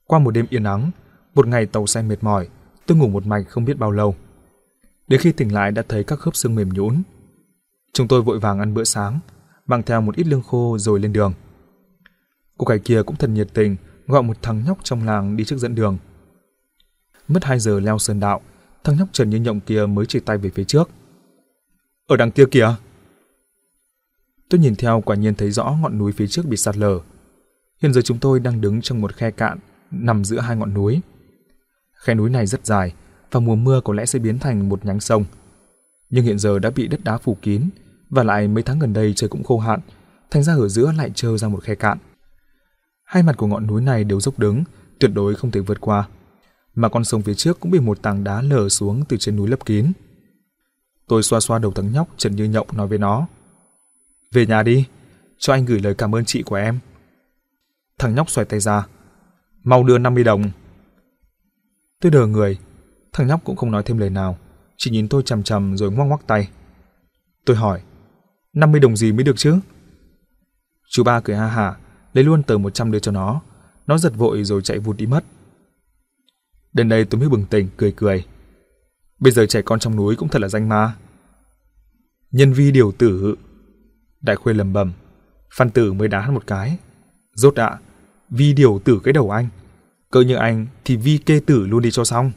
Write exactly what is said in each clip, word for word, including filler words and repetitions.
Qua một đêm yên ắng, một ngày tàu xe mệt mỏi, tôi ngủ một mạch không biết bao lâu. Đến khi tỉnh lại đã thấy các khớp xương mềm nhũn. Chúng tôi vội vàng ăn bữa sáng, mang theo một ít lương khô rồi lên đường. Cô gái kia cũng thật nhiệt tình, gọi một thằng nhóc trong làng đi trước dẫn đường. Mất hai giờ leo sơn đạo, thằng nhóc trần như nhộng kia mới chỉ tay về phía trước. Ở đằng kia kìa. Tôi nhìn theo, quả nhiên thấy rõ ngọn núi phía trước bị sạt lở. Hiện giờ chúng tôi đang đứng trong một khe cạn nằm giữa hai ngọn núi. Khe núi này rất dài, vào mùa mưa có lẽ sẽ biến thành một nhánh sông. Nhưng hiện giờ đã bị đất đá phủ kín, và lại mấy tháng gần đây trời cũng khô hạn, thành ra ở giữa lại trơ ra một khe cạn. Hai mặt của ngọn núi này đều dốc đứng, tuyệt đối không thể vượt qua. Mà con sông phía trước cũng bị một tảng đá lở xuống từ trên núi lấp kín. Tôi xoa xoa đầu thằng nhóc trần như nhộng nói với nó: Về nhà đi, cho anh gửi lời cảm ơn chị của em. Thằng nhóc xoay tay ra: Mau đưa năm mươi đồng. Tôi đờ người, thằng nhóc cũng không nói thêm lời nào, chỉ nhìn tôi chằm chằm rồi ngoắc ngoắc tay. Tôi hỏi: năm mươi đồng gì mới được chứ? Chú ba cười ha hả, lấy luôn tờ một trăm đưa cho nó. Nó giật vội rồi chạy vụt đi mất. Đến đây tôi mới bừng tỉnh, cười cười. Bây giờ trẻ con trong núi cũng thật là danh ma. Nhân vi điều tử. Đại Khuê lầm bầm. Phan Tử mới đá hắn một cái. Rốt ạ, vi điều tử cái đầu anh. Cỡ như anh thì vi kê tử luôn đi cho xong.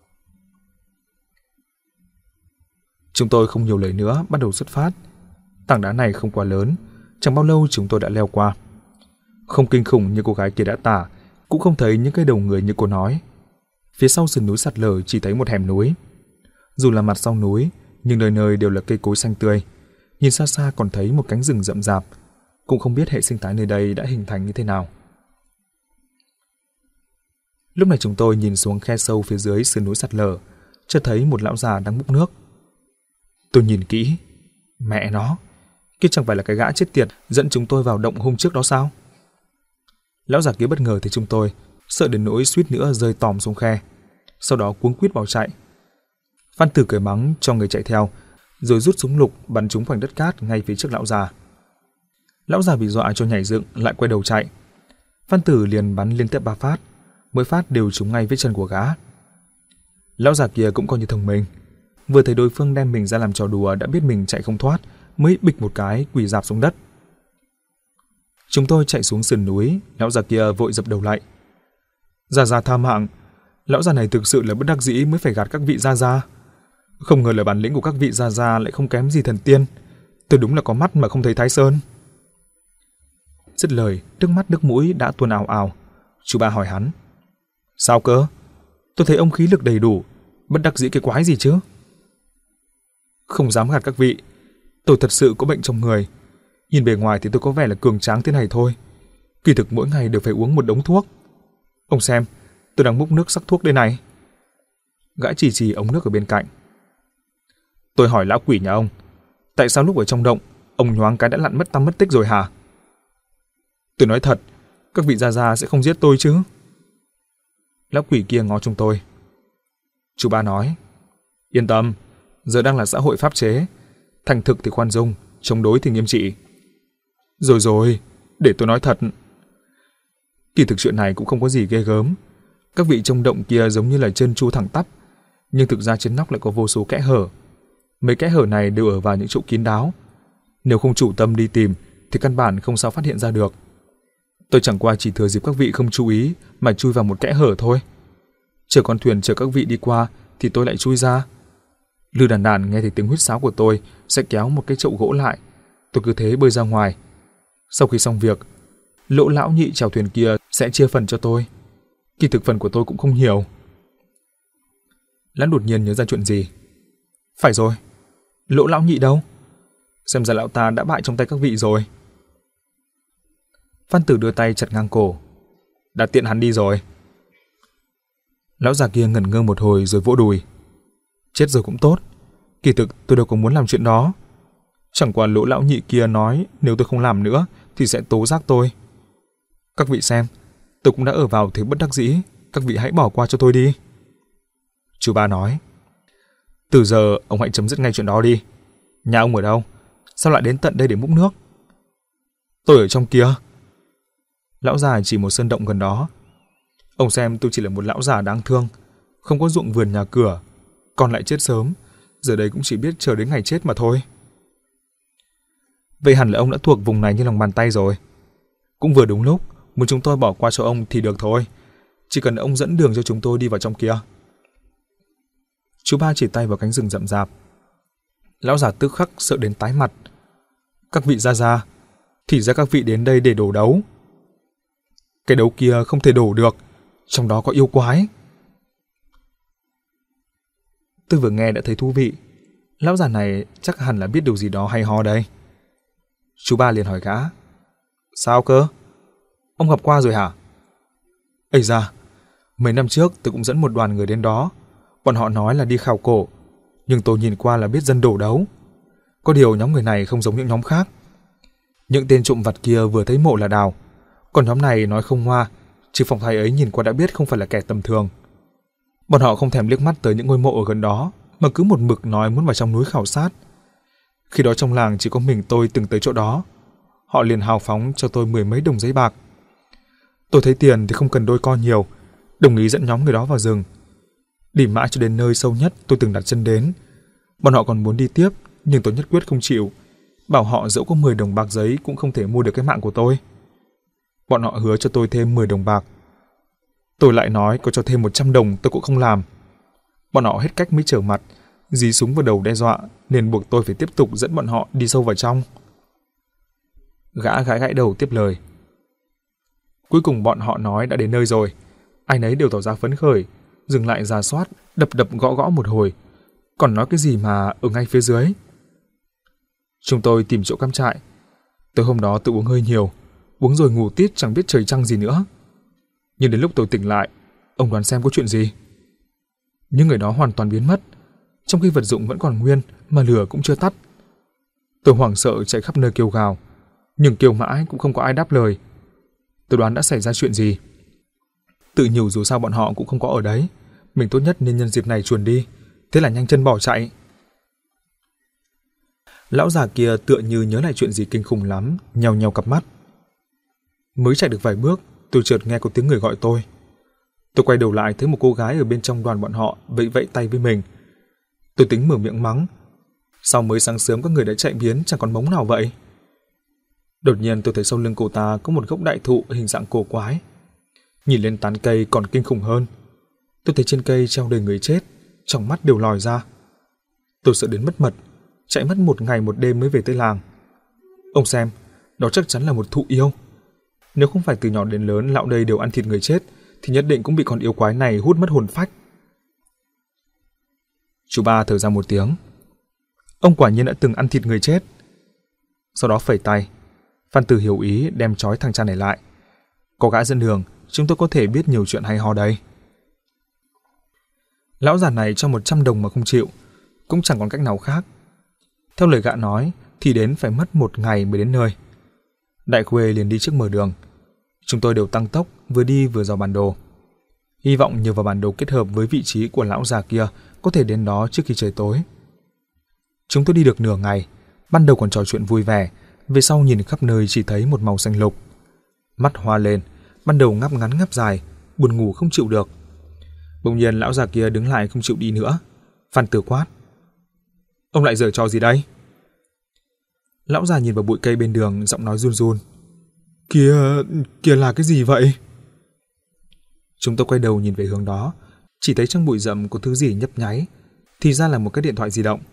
Chúng tôi không nhiều lời nữa, bắt đầu xuất phát. Tảng đá này không quá lớn, chẳng bao lâu chúng tôi đã leo qua. Không kinh khủng như cô gái kia đã tả, cũng không thấy những cái đầu người như cô nói. Phía sau sườn núi sạt lở chỉ thấy một hẻm núi. Dù là mặt sau núi, nhưng nơi nơi đều là cây cối xanh tươi. Nhìn xa xa còn thấy một cánh rừng rậm rạp, cũng không biết hệ sinh thái nơi đây đã hình thành như thế nào. Lúc này chúng tôi nhìn xuống khe sâu phía dưới sườn núi sạt lở, chợt thấy một lão già đang múc nước. Tôi nhìn kỹ, mẹ nó, kia chẳng phải là cái gã chết tiệt dẫn chúng tôi vào động hôm trước đó sao? Lão già kia bất ngờ thấy chúng tôi, sợ đến nỗi suýt nữa rơi tòm xuống khe, sau đó cuống quýt bỏ chạy. Phan Tử cười mắng cho người chạy theo, rồi rút súng lục bắn trúng khoảnh đất cát ngay phía trước lão già. Lão già bị dọa cho nhảy dựng, lại quay đầu chạy. Phan Tử liền bắn liên tiếp ba phát, mỗi phát đều trúng ngay vết chân của gã. Lão già kia cũng coi như thông minh, vừa thấy đối phương đem mình ra làm trò đùa đã biết mình chạy không thoát, mới bịch một cái quỳ rạp xuống đất. Chúng tôi chạy xuống sườn núi, lão già kia vội dập đầu lại. Gia Gia tha mạng, lão già này thực sự là bất đắc dĩ mới phải gạt các vị Gia Gia. Không ngờ là bản lĩnh của các vị Gia Gia lại không kém gì thần tiên. Tôi đúng là có mắt mà không thấy Thái Sơn. Dứt lời, nước mắt nước mũi đã tuôn ào ào. Chú ba hỏi hắn: Sao cơ? Tôi thấy ông khí lực đầy đủ, bất đắc dĩ cái quái gì chứ? Không dám gạt các vị, tôi thật sự có bệnh trong người. Nhìn bề ngoài thì tôi có vẻ là cường tráng thế này thôi, kỳ thực mỗi ngày đều phải uống một đống thuốc. Ông xem, tôi đang múc nước sắc thuốc đây này. Gã chỉ chỉ ống nước ở bên cạnh. Tôi hỏi lão quỷ nhà ông, tại sao lúc ở trong động, ông nhoáng cái đã lặn mất tăm mất tích rồi hả? Tôi nói thật, các vị Gia Gia sẽ không giết tôi chứ? Lão quỷ kia ngó chúng tôi. Chú ba nói: Yên tâm, giờ đang là xã hội pháp chế, thành thực thì khoan dung, chống đối thì nghiêm trị. Rồi rồi, để tôi nói thật. Kỳ thực chuyện này cũng không có gì ghê gớm. Các vị trong động kia giống như là chân chu thẳng tắp, nhưng thực ra trên nóc lại có vô số kẽ hở. Mấy kẽ hở này đều ở vào những chỗ kín đáo. Nếu không chủ tâm đi tìm thì căn bản không sao phát hiện ra được. Tôi chẳng qua chỉ thừa dịp các vị không chú ý mà chui vào một kẽ hở thôi. Chờ con thuyền chở các vị đi qua thì tôi lại chui ra. Lư đàn đàn nghe thấy tiếng huýt sáo của tôi sẽ kéo một cái chậu gỗ lại. Tôi cứ thế bơi ra ngoài. Sau khi xong việc, Lỗ lão nhị chèo thuyền kia sẽ chia phần cho tôi. Kỳ thực phần của tôi cũng không nhiều. Lãn đột nhiên nhớ ra chuyện gì. Phải rồi, Lỗ lão nhị đâu? Xem ra lão ta đã bại trong tay các vị rồi. Phan Tử đưa tay chặt ngang cổ. Đã tiện hắn đi rồi. Lão già kia ngẩn ngơ một hồi rồi vỗ đùi. Chết rồi cũng tốt. Kỳ thực tôi đâu có muốn làm chuyện đó. Chẳng qua Lỗ lão nhị kia nói nếu tôi không làm nữa thì sẽ tố giác tôi. Các vị xem, tôi cũng đã ở vào thế bất đắc dĩ, các vị hãy bỏ qua cho tôi đi. Chú ba nói: Từ giờ ông hãy chấm dứt ngay chuyện đó đi. Nhà ông ở đâu? Sao lại đến tận đây để múc nước? Tôi ở trong kia. Lão già chỉ một sơn động gần đó. Ông xem tôi chỉ là một lão già đáng thương, không có ruộng vườn nhà cửa, con lại chết sớm, giờ đây cũng chỉ biết chờ đến ngày chết mà thôi. Vậy hẳn là ông đã thuộc vùng này như lòng bàn tay rồi. Cũng vừa đúng lúc, muốn chúng tôi bỏ qua cho ông thì được thôi. Chỉ cần ông dẫn đường cho chúng tôi đi vào trong kia. Chú ba chỉ tay vào cánh rừng rậm rạp. Lão già tức khắc sợ đến tái mặt. Các vị gia gia, thì ra các vị đến đây để đổ đấu. Cái đấu kia không thể đổ được, trong đó có yêu quái. Tôi vừa nghe đã thấy thú vị. Lão già này chắc hẳn là biết điều gì đó hay ho đây. Chú ba liền hỏi gã. Sao cơ? Ông gặp qua rồi hả? Ây da, mấy năm trước tôi cũng dẫn một đoàn người đến đó. Bọn họ nói là đi khảo cổ, nhưng tôi nhìn qua là biết dân đổ đấu. Có điều nhóm người này không giống những nhóm khác. Những tên trộm vặt kia vừa thấy mộ là đào, còn nhóm này nói không hoa, chứ phong thái ấy nhìn qua đã biết không phải là kẻ tầm thường. Bọn họ không thèm liếc mắt tới những ngôi mộ ở gần đó, mà cứ một mực nói muốn vào trong núi khảo sát. Khi đó trong làng chỉ có mình tôi từng tới chỗ đó. Họ liền hào phóng cho tôi mười mấy đồng giấy bạc. Tôi thấy tiền thì không cần đôi co nhiều, đồng ý dẫn nhóm người đó vào rừng. Đi mãi cho đến nơi sâu nhất tôi từng đặt chân đến. Bọn họ còn muốn đi tiếp, nhưng tôi nhất quyết không chịu, bảo họ dẫu có mười đồng bạc giấy cũng không thể mua được cái mạng của tôi. Bọn họ hứa cho tôi thêm mười đồng bạc. Tôi lại nói có cho thêm một trăm đồng tôi cũng không làm. Bọn họ hết cách mới trở mặt, dí súng vào đầu đe dọa, nên buộc tôi phải tiếp tục dẫn bọn họ đi sâu vào trong. Gã gãi gãi đầu tiếp lời. Cuối cùng bọn họ nói đã đến nơi rồi. Ai nấy đều tỏ ra phấn khởi, dừng lại rà soát, đập đập gõ gõ một hồi. Còn nói cái gì mà ở ngay phía dưới. Chúng tôi tìm chỗ cắm trại. Tối hôm đó tôi uống hơi nhiều, uống rồi ngủ tít chẳng biết trời trăng gì nữa. Nhưng đến lúc tôi tỉnh lại, ông đoán xem có chuyện gì? Những người đó hoàn toàn biến mất, trong khi vật dụng vẫn còn nguyên mà lửa cũng chưa tắt. Tôi hoảng sợ chạy khắp nơi kêu gào, nhưng kêu mãi cũng không có ai đáp lời. Tôi đoán đã xảy ra chuyện gì. Tự nhủ dù sao bọn họ cũng không có ở đấy, mình tốt nhất nên nhân dịp này chuồn đi. Thế là nhanh chân bỏ chạy. Lão già kia tựa như nhớ lại chuyện gì kinh khủng lắm, nheo nheo cặp mắt. Mới chạy được vài bước, tôi chợt nghe có tiếng người gọi tôi. Tôi quay đầu lại thấy một cô gái ở bên trong đoàn bọn họ vẫy vẫy tay với mình. Tôi tính mở miệng mắng. Sao mới sáng sớm các người đã chạy biến chẳng còn mống nào vậy? Đột nhiên tôi thấy sau lưng cô ta có một gốc đại thụ hình dạng cổ quái. Nhìn lên tán cây còn kinh khủng hơn. Tôi thấy trên cây treo đầy người chết, trong mắt đều lòi ra. Tôi sợ đến mất mật, chạy mất một ngày một đêm mới về tới làng. Ông xem, đó chắc chắn là một thụ yêu. Nếu không phải từ nhỏ đến lớn lão đây đều ăn thịt người chết, thì nhất định cũng bị con yêu quái này hút mất hồn phách. Chú ba thở ra một tiếng. Ông quả nhiên đã từng ăn thịt người chết. Sau đó phẩy tay, Phan Tử hiểu ý đem trói thằng cha này lại. Có gã dẫn đường, chúng tôi có thể biết nhiều chuyện hay ho đây. Lão già này cho một trăm đồng mà không chịu, cũng chẳng còn cách nào khác. Theo lời gã nói thì đến phải mất một ngày mới đến nơi. Đại Khuê liền đi trước mở đường. Chúng tôi đều tăng tốc, vừa đi vừa dò bản đồ. Hy vọng nhờ vào bản đồ kết hợp với vị trí của lão già kia có thể đến đó trước khi trời tối. Chúng tôi đi được nửa ngày, ban đầu còn trò chuyện vui vẻ, về sau nhìn khắp nơi chỉ thấy một màu xanh lục. Mắt hoa lên, ban đầu ngáp ngắn ngáp dài, buồn ngủ không chịu được. Bỗng nhiên lão già kia đứng lại không chịu đi nữa. Phan Tử quát. Ông lại giở trò gì đây? Lão già nhìn vào bụi cây bên đường, giọng nói run run. Kìa, kìa là cái gì vậy? Chúng tôi quay đầu nhìn về hướng đó, chỉ thấy trong bụi rậm có thứ gì nhấp nháy, thì ra là một cái điện thoại di động.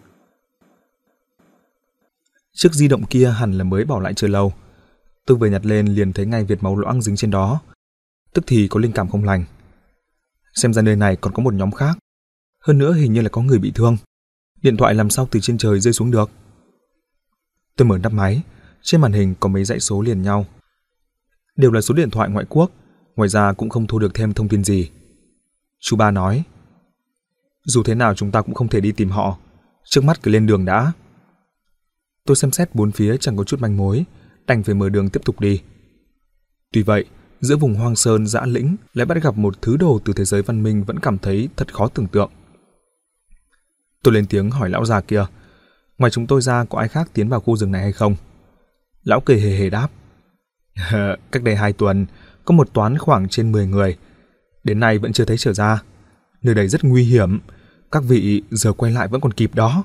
Chiếc di động kia hẳn là mới bảo lại chưa lâu. Tôi vừa nhặt lên liền thấy ngay vệt máu loãng dính trên đó, tức thì có linh cảm không lành. Xem ra nơi này còn có một nhóm khác, hơn nữa hình như là có người bị thương. Điện thoại làm sao từ trên trời rơi xuống được? Tôi mở nắp máy, trên màn hình có mấy dãy số liền nhau. Đều là số điện thoại ngoại quốc, ngoài ra cũng không thu được thêm thông tin gì. Chú ba nói, dù thế nào chúng ta cũng không thể đi tìm họ, trước mắt cứ lên đường đã. Tôi xem xét bốn phía chẳng có chút manh mối, đành phải mở đường tiếp tục đi. Tuy vậy, giữa vùng hoang sơn dã lĩnh lại bắt gặp một thứ đồ từ thế giới văn minh vẫn cảm thấy thật khó tưởng tượng. Tôi lên tiếng hỏi lão già kia, ngoài chúng tôi ra có ai khác tiến vào khu rừng này hay không? Lão cười hề hề đáp, cách đây hai tuần có một toán khoảng trên mười người. đến nay vẫn chưa thấy trở ra. Nơi đây rất nguy hiểm, các vị giờ quay lại vẫn còn kịp đó.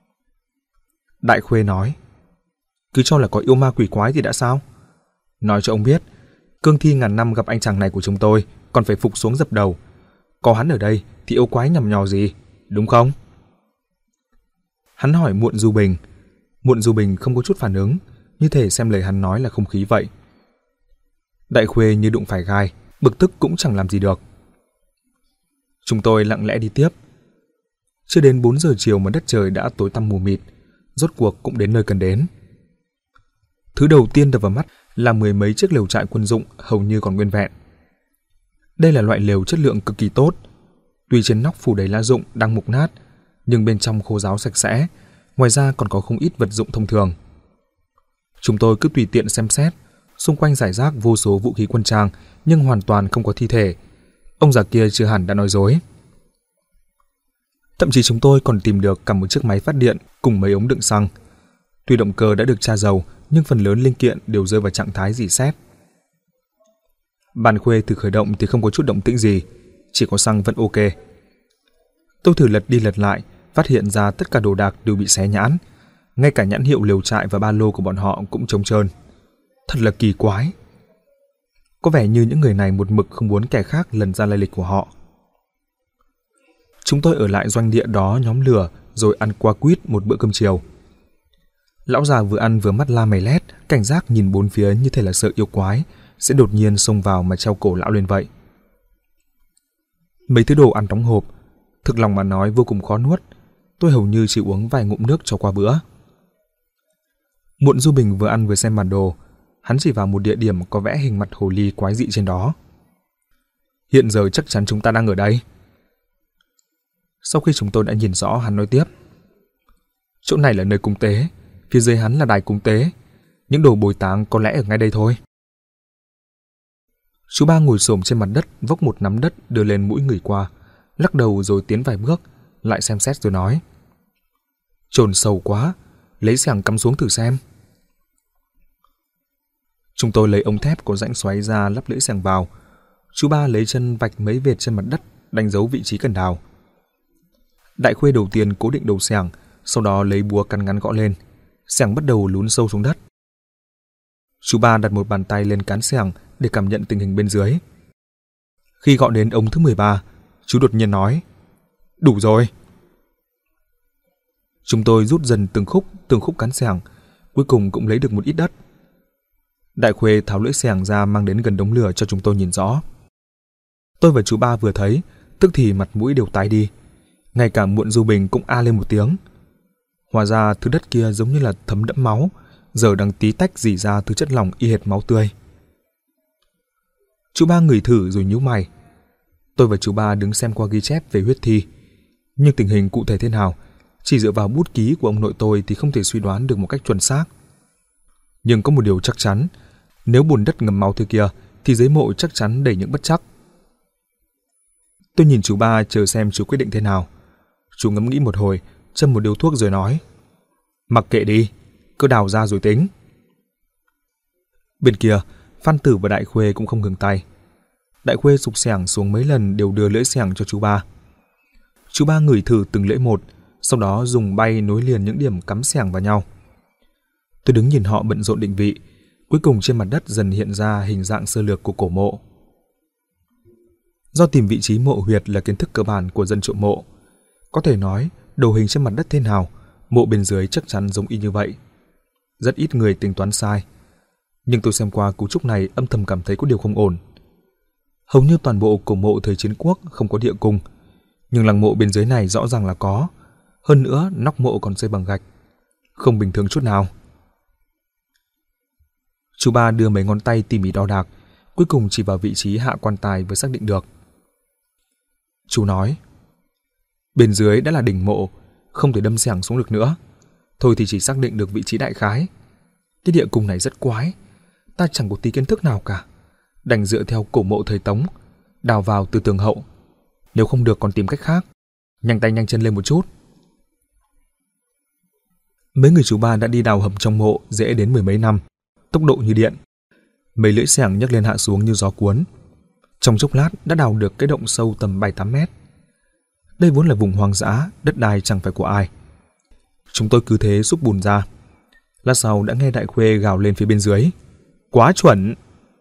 Đại Khuê nói, cứ cho là có yêu ma quỷ quái thì đã sao? Nói cho ông biết, cương thi ngàn năm gặp anh chàng này của chúng tôi còn phải phục xuống dập đầu. Có hắn ở đây thì yêu quái nhằm nhò gì, đúng không? Hắn hỏi Muộn Du Bình. Muộn Du Bình không có chút phản ứng, như thể xem lời hắn nói là không khí vậy. Đại Khuê như đụng phải gai, bực tức cũng chẳng làm gì được. Chúng tôi lặng lẽ đi tiếp. Chưa đến bốn giờ chiều mà đất trời đã tối tăm mù mịt, rốt cuộc cũng đến nơi cần đến. Thứ đầu tiên đập vào mắt là mười mấy chiếc lều trại quân dụng hầu như còn nguyên vẹn. Đây là loại lều chất lượng cực kỳ tốt. Tuy trên nóc phủ đầy lá rụng đang mục nát, nhưng bên trong khô ráo sạch sẽ, ngoài ra còn có không ít vật dụng thông thường. Chúng tôi cứ tùy tiện xem xét, xung quanh rải rác vô số vũ khí quân trang nhưng hoàn toàn không có thi thể. Ông già kia chưa hẳn đã nói dối. Thậm chí chúng tôi còn tìm được cả một chiếc máy phát điện cùng mấy ống đựng xăng. Tuy động cơ đã được tra dầu, nhưng phần lớn linh kiện đều rơi vào trạng thái rỉ sét. Bàn Khuê thử khởi động thì không có chút động tĩnh gì, chỉ có xăng vẫn ok. Tôi thử lật đi lật lại, phát hiện ra tất cả đồ đạc đều bị xé nhãn, ngay cả nhãn hiệu lều trại và ba lô của bọn họ cũng trống trơn. Thật là kỳ quái. Có vẻ như những người này một mực không muốn kẻ khác lần ra lai lịch của họ. Chúng tôi ở lại doanh địa đó nhóm lửa rồi ăn qua quýt một bữa cơm chiều. Lão già vừa ăn vừa mắt la mày lét, cảnh giác nhìn bốn phía như thể là sợ yêu quái sẽ đột nhiên xông vào mà treo cổ lão lên vậy. Mấy thứ đồ ăn đóng hộp, thực lòng mà nói vô cùng khó nuốt. Tôi hầu như chỉ uống vài ngụm nước cho qua bữa. Muộn Du Bình vừa ăn vừa xem bản đồ. Hắn chỉ vào một địa điểm có vẽ hình mặt hồ ly quái dị trên đó. Hiện giờ chắc chắn chúng ta đang ở đây. Sau khi chúng tôi đã nhìn rõ, hắn nói tiếp. Chỗ này là nơi cúng tế, phía dưới hắn là đài cúng tế. Những đồ bồi táng có lẽ ở ngay đây thôi. Chú ba ngồi xổm trên mặt đất, vốc một nắm đất đưa lên mũi người qua, lắc đầu rồi tiến vài bước, lại xem xét rồi nói. Chồn sâu quá, lấy xẻng cắm xuống thử xem. Chúng tôi lấy ống thép có rãnh xoáy ra lắp lưỡi xẻng vào. Chú ba lấy chân vạch mấy vệt trên mặt đất, đánh dấu vị trí cần đào. Đại Khuê đầu tiên cố định đầu xẻng, sau đó lấy búa cắn ngắn gõ lên. Xẻng bắt đầu lún sâu xuống đất. Chú ba đặt một bàn tay lên cán xẻng để cảm nhận tình hình bên dưới. Khi gõ đến ống thứ mười ba, chú đột nhiên nói, đủ rồi. Chúng tôi rút dần từng khúc, từng khúc cán xẻng, cuối cùng cũng lấy được một ít đất. Đại Khuê tháo lưỡi xẻng ra mang đến gần đống lửa cho chúng tôi nhìn rõ. Tôi và chú ba vừa thấy, tức thì mặt mũi đều tái đi. Ngay cả Muộn Du Bình cũng a lên một tiếng. Hóa ra thứ đất kia giống như là thấm đẫm máu, giờ đang tí tách rỉ ra thứ chất lỏng y hệt máu tươi. Chú ba ngửi thử rồi nhíu mày. Tôi và chú ba đứng xem qua ghi chép về huyết thi, nhưng tình hình cụ thể thế nào, chỉ dựa vào bút ký của ông nội tôi thì không thể suy đoán được một cách chuẩn xác. Nhưng có một điều chắc chắn, nếu bùn đất ngầm máu thứ kia thì dưới mộ chắc chắn đầy những bất trắc. Tôi nhìn chú ba chờ xem chú quyết định thế nào. Chú ngẫm nghĩ một hồi, châm một điếu thuốc rồi nói, mặc kệ đi, cứ đào ra rồi tính. Bên kia, Phan Tử và Đại Khuê cũng không ngừng tay. Đại Khuê sục xẻng xuống mấy lần đều đưa lưỡi xẻng cho chú ba. Chú ba ngửi thử từng lưỡi một, sau đó dùng bay nối liền những điểm cắm xẻng vào nhau. Tôi đứng nhìn họ bận rộn định vị, cuối cùng trên mặt đất dần hiện ra hình dạng sơ lược của cổ mộ. Do tìm vị trí mộ huyệt là kiến thức cơ bản của dân trộm mộ, có thể nói đồ hình trên mặt đất thế nào, mộ bên dưới chắc chắn giống y như vậy. Rất ít người tính toán sai, nhưng tôi xem qua cấu trúc này âm thầm cảm thấy có điều không ổn. Hầu như toàn bộ cổ mộ thời chiến quốc không có địa cung, nhưng lăng mộ bên dưới này rõ ràng là có. Hơn nữa, nóc mộ còn xây bằng gạch, không bình thường chút nào. Chú ba đưa mấy ngón tay tỉ mỉ đo đạc, cuối cùng chỉ vào vị trí hạ quan tài vừa xác định được. Chú nói, bên dưới đã là đỉnh mộ, không thể đâm xẻng xuống được nữa. Thôi thì chỉ xác định được vị trí đại khái. Cái địa cung này rất quái, ta chẳng có tí kiến thức nào cả, đành dựa theo cổ mộ thời Tống, đào vào từ tường hậu. Nếu không được còn tìm cách khác, nhanh tay nhanh chân lên một chút. Mấy người chú ba đã đi đào hầm trong mộ dễ đến mười mấy năm, tốc độ như điện. Mấy lưỡi xẻng nhấc lên hạ xuống như gió cuốn. Trong chốc lát đã đào được cái động sâu tầm bảy tám mét. Đây vốn là vùng hoang dã, đất đai chẳng phải của ai. Chúng tôi cứ thế xúc bùn ra. Lát sau đã nghe Đại Khuê gào lên phía bên dưới. Quá chuẩn!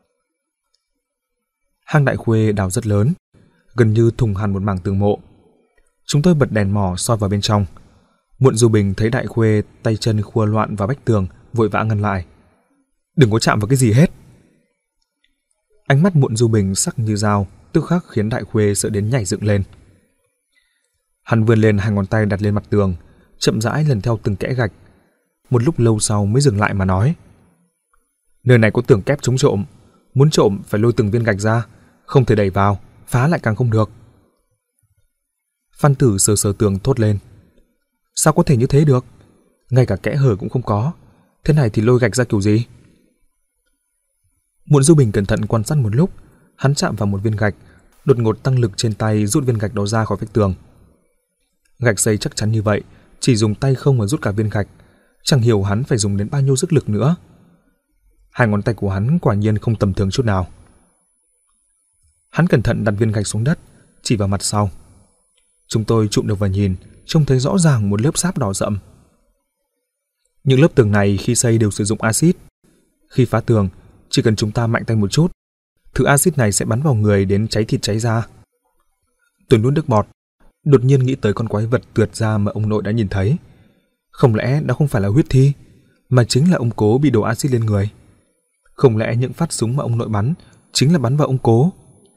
Hang Đại Khuê đào rất lớn, gần như thùng hẳn một mảng tường mộ. Chúng tôi bật đèn mò soi vào bên trong. Muộn Du Bình thấy Đại Khuê tay chân khua loạn vào vách tường, vội vã ngăn lại. Đừng có chạm vào cái gì hết. Ánh mắt Muộn Du Bình sắc như dao, tức khắc khiến Đại Khuê sợ đến nhảy dựng lên. Hắn vươn lên hai ngón tay đặt lên mặt tường, chậm rãi lần theo từng kẽ gạch. Một lúc lâu sau mới dừng lại mà nói. Nơi này có tường kép chống trộm, muốn trộm phải lôi từng viên gạch ra, không thể đẩy vào, phá lại càng không được. Phan Tử sờ sờ tường thốt lên. Sao có thể như thế được? Ngay cả kẽ hở cũng không có, thế này thì lôi gạch ra kiểu gì? Muộn Du Bình cẩn thận quan sát một lúc, hắn chạm vào một viên gạch, đột ngột tăng lực trên tay rút viên gạch đó ra khỏi vách tường. Gạch xây chắc chắn như vậy, chỉ dùng tay không mà rút cả viên gạch, chẳng hiểu hắn phải dùng đến bao nhiêu sức lực nữa. Hai ngón tay của hắn quả nhiên không tầm thường chút nào. Hắn cẩn thận đặt viên gạch xuống đất, chỉ vào mặt sau. Chúng tôi trụm được vào nhìn, trông thấy rõ ràng một lớp sáp đỏ rậm. Những lớp tường này khi xây đều sử dụng axit. Khi phá tường, chỉ cần chúng ta mạnh tay một chút, thứ axit này sẽ bắn vào người đến cháy thịt cháy da. Tôi nuốt nước bọt, đột nhiên nghĩ tới con quái vật tượt ra mà ông nội đã nhìn thấy. Không lẽ đó không phải là huyết thi, mà chính là ông Cố bị đổ axit lên người? Không lẽ những phát súng mà ông nội bắn chính là bắn vào ông Cố?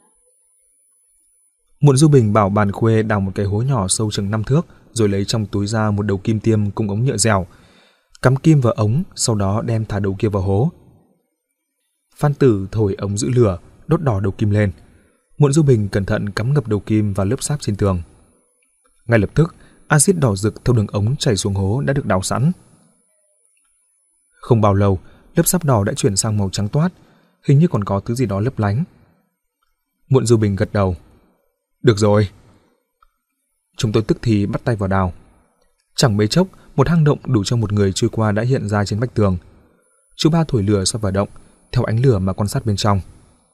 Muộn Du Bình bảo Bàn Khuê đào một cái hố nhỏ sâu chừng năm thước, rồi lấy trong túi ra một đầu kim tiêm cùng ống nhựa dẻo, cắm kim vào ống, sau đó đem thả đầu kia vào hố. Phan Tử thổi ống giữ lửa, đốt đỏ đầu kim lên. Muộn Du Bình cẩn thận cắm ngập đầu kim vào lớp sáp trên tường. Ngay lập tức, axit đỏ rực theo đường ống chảy xuống hố đã được đào sẵn. Không bao lâu, lớp sáp đỏ đã chuyển sang màu trắng toát, hình như còn có thứ gì đó lấp lánh. Muộn Du Bình gật đầu. Được rồi. Chúng tôi tức thì bắt tay vào đào. Chẳng mấy chốc, một hang động đủ cho một người chui qua đã hiện ra trên vách tường. Chú Ba thổi lửa soi vào động, theo ánh lửa mà quan sát bên trong.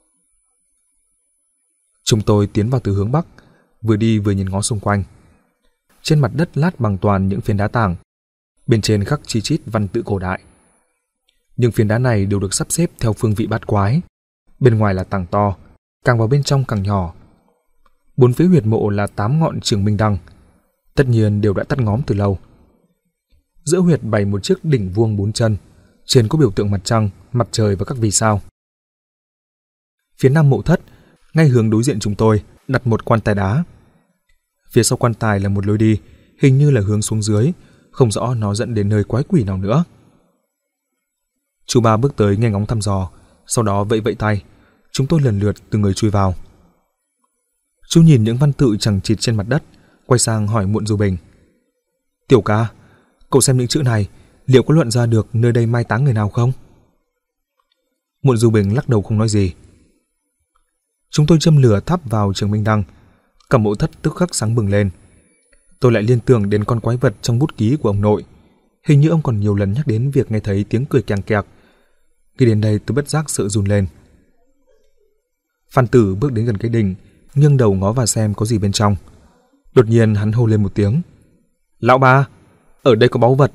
Chúng tôi tiến vào từ hướng bắc, vừa đi vừa nhìn ngó xung quanh. Trên mặt đất lát bằng toàn những phiến đá tảng, bên trên khắc chi chít văn tự cổ đại. Những phiến đá này đều được sắp xếp theo phương vị bát quái. Bên ngoài là tảng to, càng vào bên trong càng nhỏ. Bốn phía huyệt mộ là tám ngọn trường minh đăng, tất nhiên đều đã tắt ngóm từ lâu. Giữa huyệt bày một chiếc đỉnh vuông bốn chân, trên có biểu tượng mặt trăng, mặt trời và các vì sao. Phía nam mộ thất, ngay hướng đối diện chúng tôi, đặt một quan tài đá. Phía sau quan tài là một lối đi, hình như là hướng xuống dưới, không rõ nó dẫn đến nơi quái quỷ nào nữa. Chú Ba bước tới nghe ngóng thăm dò, sau đó vẫy vẫy tay. Chúng tôi lần lượt từng người chui vào. Chú nhìn những văn tự chằng chịt trên mặt đất, quay sang hỏi Muộn Du Bình. Tiểu ca, cậu xem những chữ này, liệu có luận ra được nơi đây mai táng người nào không? Muộn Du Bình lắc đầu không nói gì. Chúng tôi châm lửa thắp vào trường minh đăng, cả mộ thất tức khắc sáng bừng lên. Tôi lại liên tưởng đến con quái vật trong bút ký của ông nội. Hình như ông còn nhiều lần nhắc đến việc nghe thấy tiếng cười keng kẹt. Khi đến đây tôi bất giác sợ run lên. Phan Tử bước đến gần cái đình, nghiêng đầu ngó vào xem có gì bên trong. Đột nhiên hắn hô lên một tiếng. Lão Ba, ở đây có báu vật.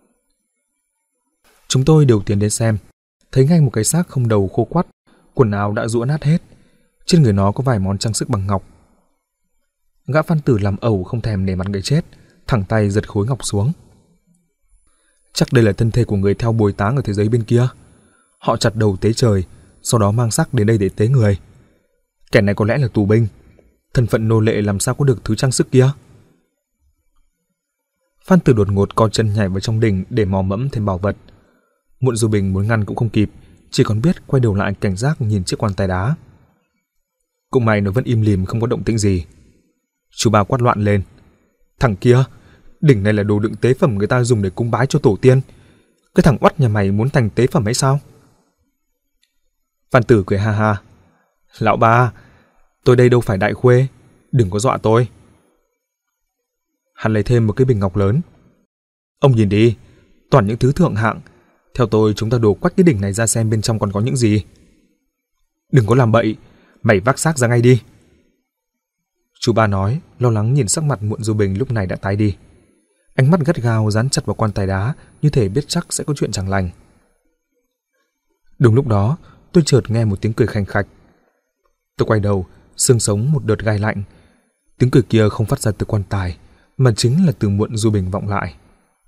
Chúng tôi đều tiến đến xem, thấy ngay một cái xác không đầu khô quắt, quần áo đã rũ nát hết. Trên người nó có vài món trang sức bằng ngọc. Gã Phan Tử làm ẩu không thèm nể mặt người chết, thẳng tay giật khối ngọc xuống. Chắc đây là thân thể của người theo bồi táng ở thế giới bên kia. Họ chặt đầu tế trời, sau đó mang xác đến đây để tế người. Kẻ này có lẽ là tù binh. Thân phận nô lệ làm sao có được thứ trang sức kia? Phan Tử đột ngột co chân nhảy vào trong đình để mò mẫm thêm bảo vật. Muộn Du Bình muốn ngăn cũng không kịp, chỉ còn biết quay đầu lại cảnh giác nhìn chiếc quan tài đá. Cũng may nó vẫn im lìm không có động tĩnh gì. Chú Ba quát loạn lên. Thằng kia, đỉnh này là đồ đựng tế phẩm người ta dùng để cúng bái cho tổ tiên. Cái thằng oắt nhà mày muốn thành tế phẩm hay sao? Phan Tử cười ha ha. Lão Ba, tôi đây đâu phải Đại Khuê, đừng có dọa tôi. Hắn lấy thêm một cái bình ngọc lớn. Ông nhìn đi, toàn những thứ thượng hạng. Theo tôi chúng ta đổ quách cái đỉnh này ra xem bên trong còn có những gì. Đừng có làm bậy, mày vác xác ra ngay đi. Chú ba nói, lo lắng nhìn sắc mặt Muộn Du Bình lúc này đã tái đi. Ánh mắt gắt gao dán chặt vào quan tài đá, như thể biết chắc sẽ có chuyện chẳng lành. Đúng lúc đó, tôi chợt nghe một tiếng cười khanh khạch. Tôi quay đầu, xương sống một đợt gai lạnh. Tiếng cười kia không phát ra từ quan tài, mà chính là từ Muộn Du Bình vọng lại.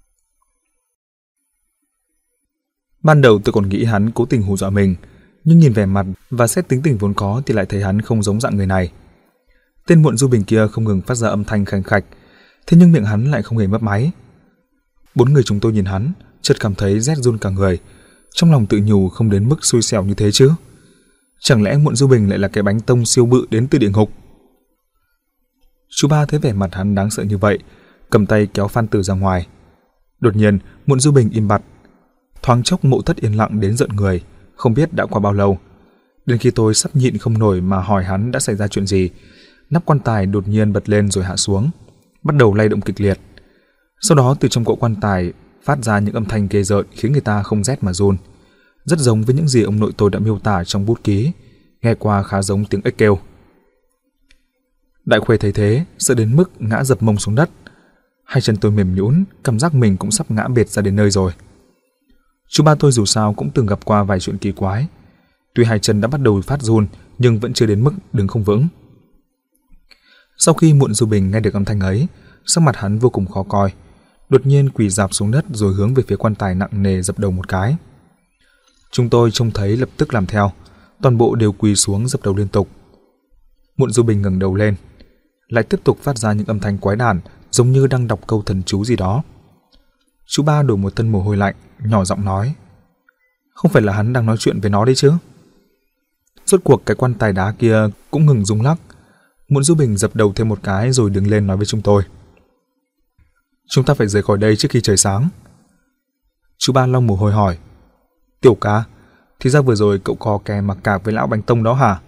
Ban đầu tôi còn nghĩ hắn cố tình hù dọa mình, nhưng nhìn vẻ mặt và xét tính tình vốn có thì lại thấy hắn không giống dạng người này. Tên Muộn Du Bình kia không ngừng phát ra âm thanh khanh khạch, thế nhưng miệng hắn lại không hề mấp máy. Bốn người chúng tôi nhìn hắn, chợt cảm thấy rét run cả người, trong lòng tự nhủ không đến mức xui xẻo như thế chứ. Chẳng lẽ Muộn Du Bình lại là cái bánh tông siêu bự đến từ địa ngục? Chú ba thấy vẻ mặt hắn đáng sợ như vậy, cầm tay kéo Phan Tử ra ngoài. Đột nhiên, Muộn Du Bình im bặt. Thoáng chốc mộ thất yên lặng đến rợn người, không biết đã qua bao lâu. Đến khi tôi sắp nhịn không nổi mà hỏi hắn đã xảy ra chuyện gì, nắp quan tài đột nhiên bật lên rồi hạ xuống, bắt đầu lay động kịch liệt. Sau đó từ trong cỗ quan tài phát ra những âm thanh ghê rợn khiến người ta không rét mà run, rất giống với những gì ông nội tôi đã miêu tả trong bút ký, nghe qua khá giống tiếng ếch kêu. Đại Khuê thấy thế, sợ đến mức ngã dập mông xuống đất. Hai chân tôi mềm nhũn, cảm giác mình cũng sắp ngã bệt ra đến nơi rồi. Chú ba tôi dù sao cũng từng gặp qua vài chuyện kỳ quái. Tuy hai chân đã bắt đầu phát run, nhưng vẫn chưa đến mức đứng không vững. Sau khi Muộn Du Bình nghe được âm thanh ấy, sắc mặt hắn vô cùng khó coi, đột nhiên quỳ rạp xuống đất rồi hướng về phía quan tài nặng nề dập đầu một cái. Chúng tôi trông thấy lập tức làm theo, toàn bộ đều quỳ xuống dập đầu liên tục. Muộn Du Bình ngẩng đầu lên, lại tiếp tục phát ra những âm thanh quái đản, giống như đang đọc câu thần chú gì đó. Chú ba đổ một thân mồ hôi lạnh, nhỏ giọng nói: "Không phải là hắn đang nói chuyện với nó đấy chứ?" Rốt cuộc cái quan tài đá kia cũng ngừng rung lắc. Muộn Du Bình dập đầu thêm một cái rồi đứng lên nói với chúng tôi: "Chúng ta phải rời khỏi đây trước khi trời sáng." Chú ba lau mồ hôi hỏi: "Tiểu ca, thì ra vừa rồi cậu có kè mặc cả với lão bánh tông đó hả?"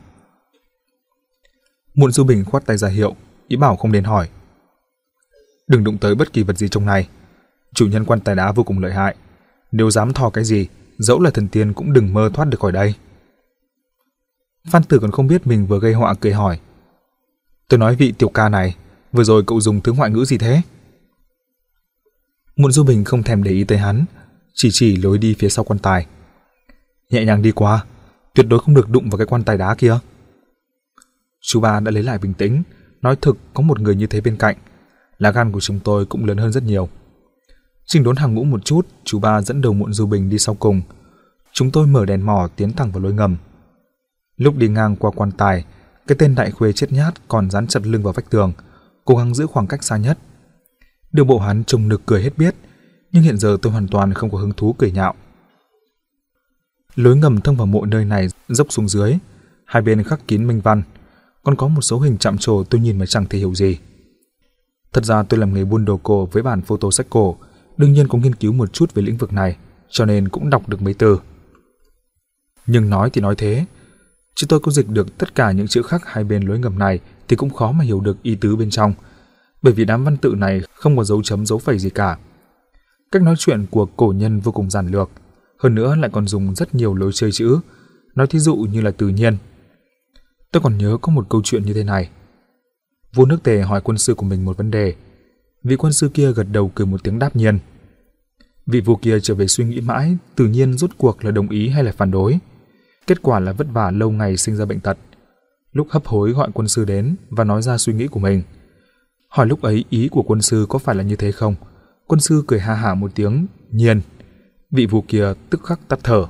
Muộn Du Bình khoát tay ra hiệu, ý bảo không nên hỏi. "Đừng đụng tới bất kỳ vật gì trong này. Chủ nhân quan tài đá vô cùng lợi hại, nếu dám thò cái gì, dẫu là thần tiên cũng đừng mơ thoát được khỏi đây." Phan Tử còn không biết mình vừa gây họa, cười hỏi: "Tôi nói vị tiểu ca này, vừa rồi cậu dùng thứ ngoại ngữ gì thế?" Muộn Du Bình không thèm để ý tới hắn, chỉ chỉ lối đi phía sau quan tài: "Nhẹ nhàng đi qua, tuyệt đối không được đụng vào cái quan tài đá kia." Chú ba đã lấy lại bình tĩnh, nói thực có một người như thế bên cạnh, lá gan của chúng tôi cũng lớn hơn rất nhiều. Chỉnh đốn hàng ngũ một chút, chú ba dẫn đầu Muộn Du Bình đi sau cùng. Chúng tôi mở đèn mò tiến thẳng vào lối ngầm. Lúc đi ngang qua quan tài, cái tên Đại Khuê chết nhát còn dán chặt lưng vào vách tường, cố gắng giữ khoảng cách xa nhất. Đường bộ hắn trông nực cười hết biết, nhưng hiện giờ tôi hoàn toàn không có hứng thú cười nhạo. Lối ngầm thông vào mộ nơi này dốc xuống dưới, hai bên khắc kín minh văn, còn có một số hình chạm trổ tôi nhìn mà chẳng thể hiểu gì. Thật ra tôi làm nghề buôn đồ cổ với bản photo sách cổ, đương nhiên có nghiên cứu một chút về lĩnh vực này, cho nên cũng đọc được mấy từ. Nhưng nói thì nói thế, chứ tôi có dịch được tất cả những chữ khắc hai bên lối ngầm này thì cũng khó mà hiểu được ý tứ bên trong, bởi vì đám văn tự này không có dấu chấm dấu phẩy gì cả. Cách nói chuyện của cổ nhân vô cùng giản lược, hơn nữa lại còn dùng rất nhiều lối chơi chữ, nói thí dụ như là tự nhiên. Tôi còn nhớ có một câu chuyện như thế này. Vua nước Tề hỏi quân sư của mình một vấn đề, vị quân sư kia gật đầu cười một tiếng đáp nhiên. Vị vua kia trở về suy nghĩ mãi, tự nhiên rốt cuộc là đồng ý hay là phản đối. Kết quả là vất vả lâu ngày sinh ra bệnh tật. Lúc hấp hối gọi quân sư đến và nói ra suy nghĩ của mình. Hỏi lúc ấy ý của quân sư có phải là như thế không? Quân sư cười ha hả một tiếng, nhiên. Vị vua kia tức khắc tắt thở.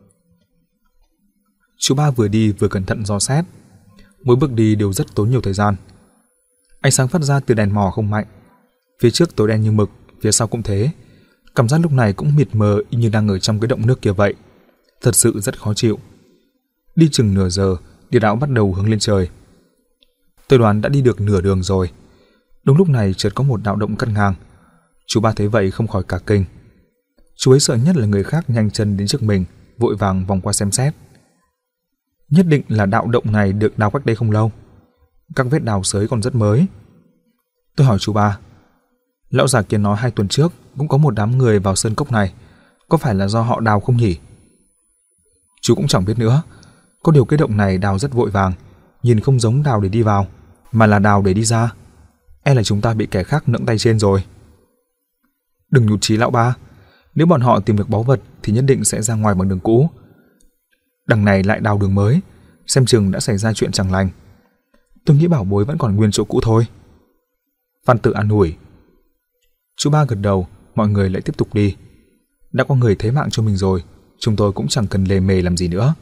Chú ba vừa đi vừa cẩn thận dò xét. Mỗi bước đi đều rất tốn nhiều thời gian. Ánh sáng phát ra từ đèn mò không mạnh. Phía trước tối đen như mực, phía sau cũng thế. Cảm giác lúc này cũng mịt mờ y như đang ở trong cái động nước kia vậy. Thật sự rất khó chịu. Đi chừng nửa giờ, địa đạo bắt đầu hướng lên trời. Tôi đoán đã đi được nửa đường rồi. Đúng lúc này chợt có một đạo động cắt ngang. Chú ba thấy vậy không khỏi cả kinh. Chú ấy sợ nhất là người khác nhanh chân đến trước mình, vội vàng vòng qua xem xét. Nhất định là đạo động này được đào cách đây không lâu. Các vết đào xới còn rất mới. Tôi hỏi chú ba, lão già kia nói hai tuần trước cũng có một đám người vào sơn cốc này, có phải là do họ đào không nhỉ? Chú cũng chẳng biết nữa. Có điều cái động này đào rất vội vàng, nhìn không giống đào để đi vào, mà là đào để đi ra. E là chúng ta bị kẻ khác nẫng tay trên rồi. Đừng nhụt chí lão ba, nếu bọn họ tìm được báu vật thì nhất định sẽ ra ngoài bằng đường cũ. Đằng này lại đào đường mới, xem chừng đã xảy ra chuyện chẳng lành. Tôi nghĩ bảo bối vẫn còn nguyên chỗ cũ thôi. Phan Tử an ủi. Chú ba gật đầu, mọi người lại tiếp tục đi. Đã có người thế mạng cho mình rồi, chúng tôi cũng chẳng cần lề mề làm gì nữa.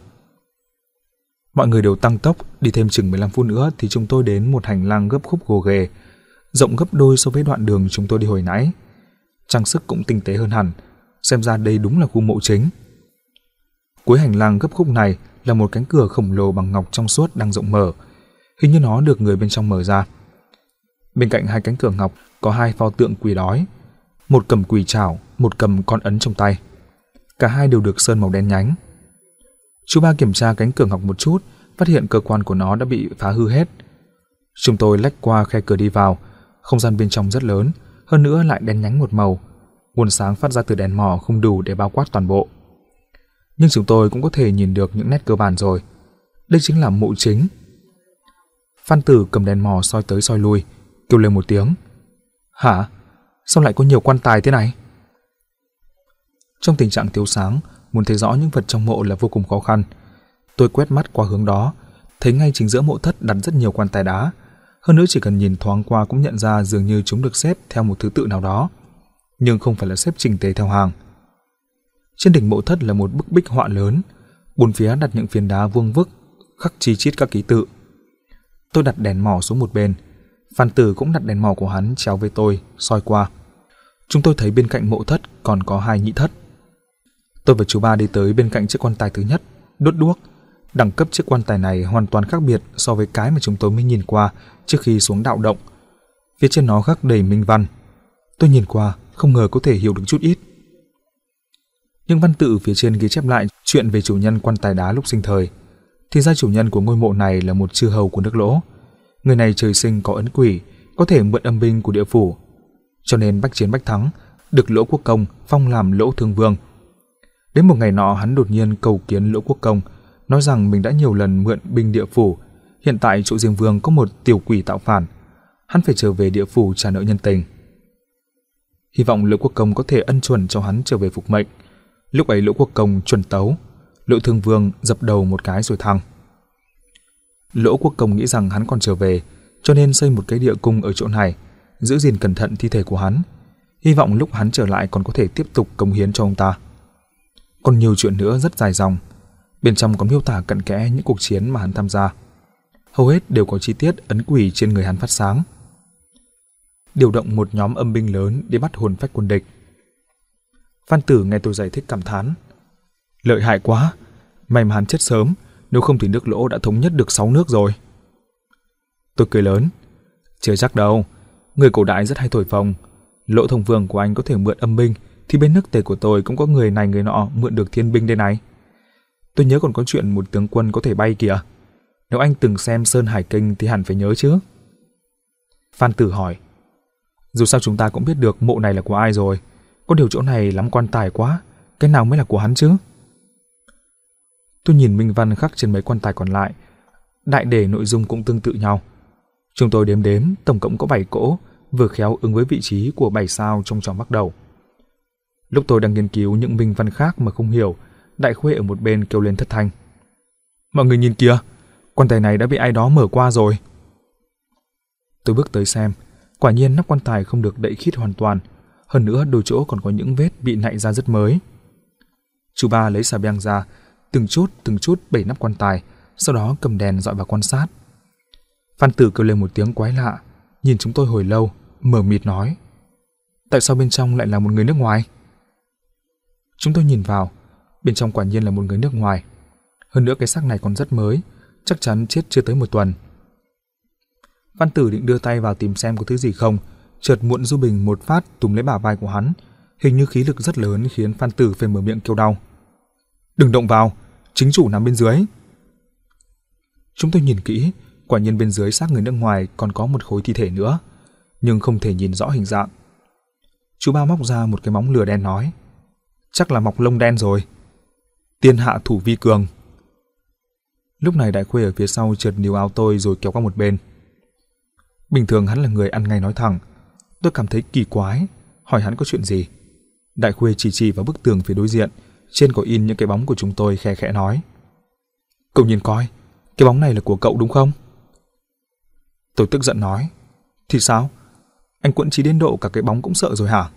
Mọi người đều tăng tốc, đi thêm chừng mười lăm phút nữa thì chúng tôi đến một hành lang gấp khúc gồ ghề, rộng gấp đôi so với đoạn đường chúng tôi đi hồi nãy. Trang sức cũng tinh tế hơn hẳn, xem ra đây đúng là khu mộ chính. Cuối hành lang gấp khúc này là một cánh cửa khổng lồ bằng ngọc trong suốt đang rộng mở, hình như nó được người bên trong mở ra. Bên cạnh hai cánh cửa ngọc có hai pho tượng quỷ đói, một cầm quỷ trảo, một cầm con ấn trong tay. Cả hai đều được sơn màu đen nhánh. Chú ba kiểm tra cánh cửa ngọc một chút, phát hiện cơ quan của nó đã bị phá hư hết. Chúng tôi lách qua khe cửa đi vào, không gian bên trong rất lớn, hơn nữa lại đen nhánh một màu. Nguồn sáng phát ra từ đèn mò không đủ để bao quát toàn bộ. Nhưng chúng tôi cũng có thể nhìn được những nét cơ bản rồi. Đây chính là mộ chính. Phan Tử cầm đèn mò soi tới soi lui, kêu lên một tiếng. Hả? Sao lại có nhiều quan tài thế này? Trong tình trạng thiếu sáng, muốn thấy rõ những vật trong mộ là vô cùng khó khăn. Tôi quét mắt qua hướng đó, thấy ngay chính giữa mộ thất đặt rất nhiều quan tài đá. Hơn nữa chỉ cần nhìn thoáng qua cũng nhận ra dường như chúng được xếp theo một thứ tự nào đó, nhưng không phải là xếp chỉnh tề theo hàng. Trên đỉnh mộ thất là một bức bích họa lớn, bốn phía đặt những phiến đá vuông vức, khắc chi chít các ký tự. Tôi đặt đèn mò xuống một bên, Phan Tử cũng đặt đèn mò của hắn chéo với tôi, soi qua. Chúng tôi thấy bên cạnh mộ thất còn có hai nhị thất. Tôi và chú ba đi tới bên cạnh chiếc quan tài thứ nhất, đốt đuốc. Đẳng cấp chiếc quan tài này hoàn toàn khác biệt so với cái mà chúng tôi mới nhìn qua trước khi xuống đạo động. Phía trên nó khắc đầy minh văn. Tôi nhìn qua, không ngờ có thể hiểu được chút ít. Nhưng văn tự phía trên ghi chép lại chuyện về chủ nhân quan tài đá lúc sinh thời. Thì ra chủ nhân của ngôi mộ này là một chư hầu của nước Lỗ. Người này trời sinh có ấn quỷ, có thể mượn âm binh của địa phủ. Cho nên bách chiến bách thắng, được Lỗ Quốc Công phong làm Lỗ Thương Vương. Đến một ngày nọ hắn đột nhiên cầu kiến Lỗ Quốc Công, nói rằng mình đã nhiều lần mượn binh địa phủ, hiện tại chỗ Diêm Vương có một tiểu quỷ tạo phản, hắn phải trở về địa phủ trả nợ nhân tình. Hy vọng Lỗ Quốc Công có thể ân chuẩn cho hắn trở về phục mệnh. Lúc ấy Lỗ Quốc Công chuẩn tấu, Lỗ Thương Vương dập đầu một cái rồi thăng. Lỗ Quốc Công nghĩ rằng hắn còn trở về, cho nên xây một cái địa cung ở chỗ này, giữ gìn cẩn thận thi thể của hắn, hy vọng lúc hắn trở lại còn có thể tiếp tục cống hiến cho ông ta. Còn nhiều chuyện nữa rất dài dòng, bên trong có miêu tả cặn kẽ những cuộc chiến mà hắn tham gia. Hầu hết đều có chi tiết ấn quỷ trên người hắn phát sáng. Điều động một nhóm âm binh lớn để bắt hồn phách quân địch. Phan Tử nghe tôi giải thích cảm thán. Lợi hại quá, may mà hắn chết sớm, nếu không thì nước Lỗ đã thống nhất được sáu nước rồi. Tôi cười lớn. Chưa chắc đâu, người cổ đại rất hay thổi phồng. Lỗ Thông Vương của anh có thể mượn âm binh, thì bên nước Tề của tôi cũng có người này người nọ mượn được thiên binh đây này. Tôi nhớ còn có chuyện một tướng quân có thể bay kìa. Nếu anh từng xem Sơn Hải Kinh thì hẳn phải nhớ chứ. Phan Tử hỏi. Dù sao chúng ta cũng biết được mộ này là của ai rồi, có điều chỗ này lắm quan tài quá, cái nào mới là của hắn chứ? Tôi nhìn minh văn khắc trên mấy quan tài còn lại, đại để nội dung cũng tương tự nhau. Chúng tôi đếm đếm tổng cộng có bảy cỗ, vừa khéo ứng với vị trí của bảy sao trong tròn bắt đầu. Lúc tôi đang nghiên cứu những minh văn khác mà không hiểu, Đại Khuê ở một bên kêu lên thất thanh. Mọi người nhìn kìa, quan tài này đã bị ai đó mở qua rồi. Tôi bước tới xem, quả nhiên nắp quan tài không được đậy khít hoàn toàn, hơn nữa đôi chỗ còn có những vết bị nạy ra rất mới. Chú ba lấy xà beng ra, từng chút từng chút bẩy nắp quan tài, sau đó cầm đèn dọi vào quan sát. Phan Tử kêu lên một tiếng quái lạ, nhìn chúng tôi hồi lâu, mờ mịt nói. Tại sao bên trong lại là một người nước ngoài? Chúng tôi nhìn vào, bên trong quả nhiên là một người nước ngoài. Hơn nữa cái xác này còn rất mới, chắc chắn chết chưa tới một tuần. Phan Tử định đưa tay vào tìm xem có thứ gì không, chợt Muộn Du Bình một phát túm lấy bả vai của hắn, hình như khí lực rất lớn khiến Phan Tử phải mở miệng kêu đau. Đừng động vào, chính chủ nằm bên dưới. Chúng tôi nhìn kỹ, quả nhiên bên dưới xác người nước ngoài còn có một khối thi thể nữa, nhưng không thể nhìn rõ hình dạng. Chú ba móc ra một cái móng lửa đen nói. Chắc là mọc lông đen rồi. Tiên hạ thủ vi cường. Lúc này Đại Khuê ở phía sau chợt níu áo tôi rồi kéo qua một bên. Bình thường hắn là người ăn ngay nói thẳng. Tôi cảm thấy kỳ quái, hỏi hắn có chuyện gì. Đại Khuê chỉ chỉ vào bức tường phía đối diện, trên có in những cái bóng của chúng tôi, khẽ khẽ nói: "Cậu nhìn coi, cái bóng này là của cậu đúng không?" Tôi tức giận nói: "Thì sao? Anh quẫn trí đến độ cả cái bóng cũng sợ rồi hả?"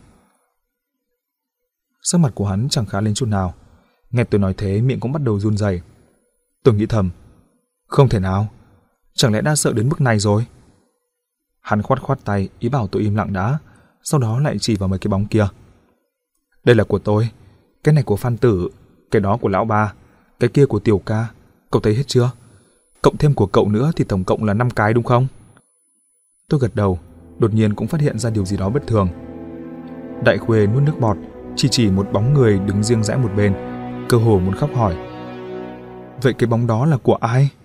Sắc mặt của hắn chẳng khá lên chút nào. Nghe tôi nói thế, miệng cũng bắt đầu run rẩy. Tôi nghĩ thầm, không thể nào, chẳng lẽ đã sợ đến mức này rồi? Hắn khoát khoát tay, ý bảo tôi im lặng đã, sau đó lại chỉ vào mấy cái bóng kia. "Đây là của tôi, cái này của Phan Tử, cái đó của lão ba, cái kia của Tiểu Ca, cậu thấy hết chưa? Cộng thêm của cậu nữa thì tổng cộng là năm cái đúng không?" Tôi gật đầu, đột nhiên cũng phát hiện ra điều gì đó bất thường. Đại Khuê nuốt nước bọt, chỉ chỉ một bóng người đứng riêng rẽ một bên, cơ hồ muốn khóc hỏi: "Vậy cái bóng đó là của ai?"